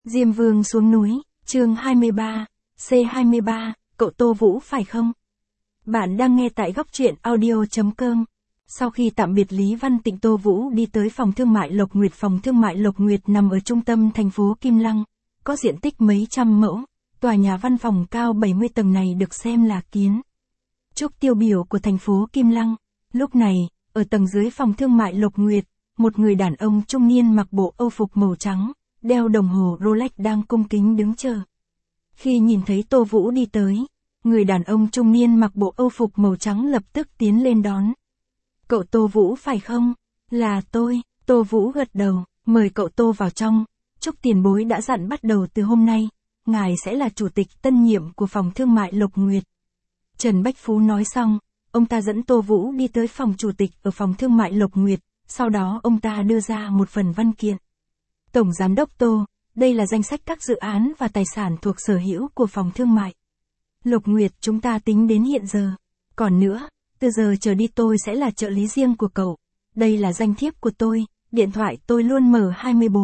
Diêm Vương xuống núi, chương 23, C23, cậu Tô Vũ phải không? Bạn đang nghe tại góc truyện audio.com. Sau khi tạm biệt Lý Văn Tịnh, Tô Vũ đi tới phòng thương mại Lộc Nguyệt. Phòng thương mại Lộc Nguyệt nằm ở trung tâm thành phố Kim Lăng, có diện tích mấy trăm mẫu, tòa nhà văn phòng cao 70 tầng này được xem là kiến trúc tiêu biểu của thành phố Kim Lăng. Lúc này, ở tầng dưới phòng thương mại Lộc Nguyệt, một người đàn ông trung niên mặc bộ âu phục màu trắng, đeo đồng hồ Rolex đang cung kính đứng chờ. Khi nhìn thấy Tô Vũ đi tới, người đàn ông trung niên mặc bộ âu phục màu trắng lập tức tiến lên đón. Cậu Tô Vũ phải không? Là tôi. Tô Vũ gật đầu, mời cậu Tô vào trong. Trúc tiền bối đã dặn bắt đầu từ hôm nay, ngài sẽ là chủ tịch tân nhiệm của phòng thương mại Lộc Nguyệt. Trần Bách Phú nói xong, ông ta dẫn Tô Vũ đi tới phòng chủ tịch ở phòng thương mại Lộc Nguyệt, sau đó ông ta đưa ra một phần văn kiện. Tổng Giám đốc Tô, đây là danh sách các dự án và tài sản thuộc sở hữu của phòng thương mại Lộc Nguyệt chúng ta tính đến hiện giờ. Còn nữa, từ giờ trở đi tôi sẽ là trợ lý riêng của cậu. Đây là danh thiếp của tôi, điện thoại tôi luôn mở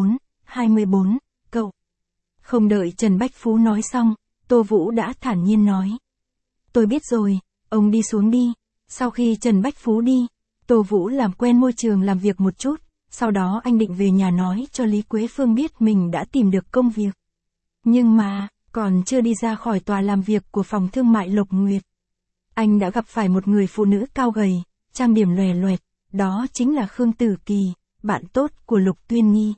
24/24, cậu. Không đợi Trần Bách Phú nói xong, Tô Vũ đã thản nhiên nói. Tôi biết rồi, ông đi xuống đi. Sau khi Trần Bách Phú đi, Tô Vũ làm quen môi trường làm việc một chút, sau đó anh định về nhà nói cho Lý Quế Phương biết mình đã tìm được công việc. Nhưng mà, còn chưa đi ra khỏi tòa làm việc của phòng thương mại Lộc Nguyệt, anh đã gặp phải một người phụ nữ cao gầy, trang điểm lòe loẹt, đó chính là Khương Tử Kỳ, bạn tốt của Lục Tuyên Nhi.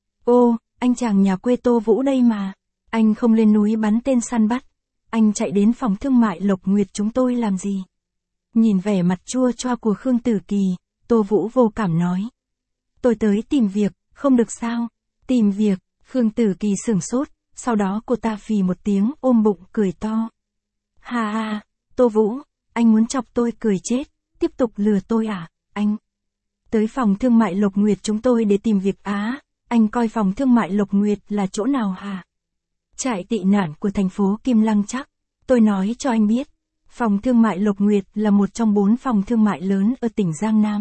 Ô, anh chàng nhà quê Tô Vũ đây mà, anh không lên núi bắn tên săn bắt, anh chạy đến phòng thương mại Lộc Nguyệt chúng tôi làm gì? Nhìn vẻ mặt chua choa của Khương Tử Kỳ, Tô Vũ vô cảm nói. Tôi tới tìm việc, không được sao? Tìm việc, Khương Tử Kỳ sửng sốt, sau đó cô ta phì một tiếng ôm bụng cười to. Ha ha, Tô Vũ, anh muốn chọc tôi cười chết, tiếp tục lừa tôi à, anh? Tới phòng thương mại Lộc Nguyệt chúng tôi để tìm việc á, anh coi phòng thương mại Lộc Nguyệt là chỗ nào hả? Trại tị nạn của thành phố Kim Lăng chắc, tôi nói cho anh biết. Phòng thương mại Lộc Nguyệt là một trong 4 phòng thương mại lớn ở tỉnh Giang Nam.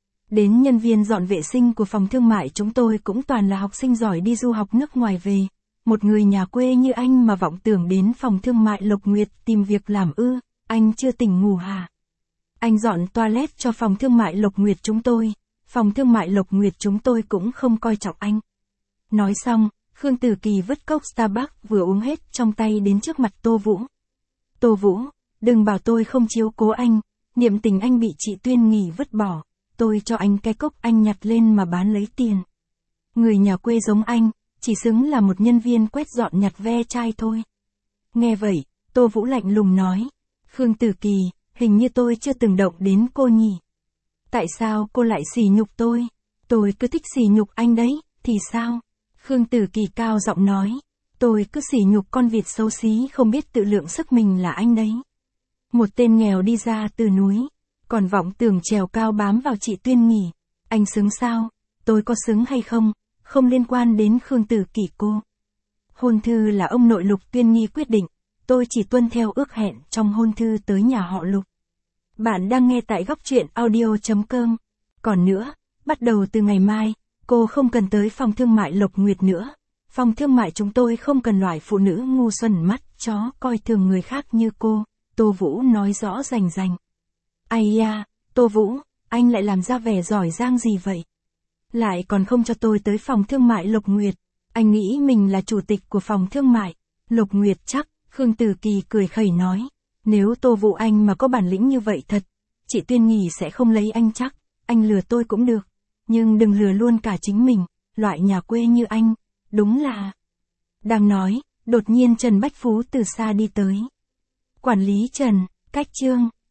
Đến nhân viên dọn vệ sinh của phòng thương mại chúng tôi cũng toàn là học sinh giỏi đi du học nước ngoài về. Một người nhà quê như anh mà vọng tưởng đến phòng thương mại Lộc Nguyệt tìm việc làm ư, anh chưa tỉnh ngủ hả? Anh dọn toilet cho phòng thương mại Lộc Nguyệt chúng tôi, phòng thương mại Lộc Nguyệt chúng tôi cũng không coi trọng anh. Nói xong, Khương Tử Kỳ vứt cốc Starbucks vừa uống hết trong tay đến trước mặt Tô Vũ. Tô Vũ, đừng bảo tôi không chiếu cố anh, niệm tình anh bị chị Tuyên Nghỉ vứt bỏ, tôi cho anh cái cốc anh nhặt lên mà bán lấy tiền. Người nhà quê giống anh, chỉ xứng là một nhân viên quét dọn nhặt ve chai thôi. Nghe vậy, Tô Vũ lạnh lùng nói. Khương Tử Kỳ, hình như tôi chưa từng động đến cô nhỉ? Tại sao cô lại sỉ nhục tôi? Tôi cứ thích sỉ nhục anh đấy, thì sao? Khương Tử Kỳ cao giọng nói. Tôi cứ sỉ nhục con vịt xấu xí không biết tự lượng sức mình là anh đấy. Một tên nghèo đi ra từ núi, còn vọng tưởng trèo cao bám vào chị Tuyên Nghỉ. Anh xứng sao? Tôi có xứng hay không? Không liên quan đến Khương Tử Kỳ cô. Hôn thư là ông nội Lục Tuyên Nghi quyết định, tôi chỉ tuân theo ước hẹn trong hôn thư tới nhà họ Lục. Bạn đang nghe tại góc truyện audio.com. Còn nữa, bắt đầu từ ngày mai, cô không cần tới phòng thương mại Lộc Nguyệt nữa. Phòng thương mại chúng tôi không cần loại phụ nữ ngu xuẩn mắt chó coi thường người khác như cô, Tô Vũ nói rõ rành rành. Ai da, Tô Vũ, anh lại làm ra vẻ giỏi giang gì vậy? Lại còn không cho tôi tới phòng thương mại Lộc Nguyệt, anh nghĩ mình là chủ tịch của phòng thương mại Lộc Nguyệt chắc? Khương Tử Kỳ cười khẩy nói, nếu Tô Vũ anh mà có bản lĩnh như vậy thật, chị Tuyên Nghỉ sẽ không lấy anh chắc, anh lừa tôi cũng được, nhưng đừng lừa luôn cả chính mình, loại nhà quê như anh, đúng là... Đang nói, đột nhiên Trần Bách Phú từ xa đi tới. Quản lý Trần, cách chương.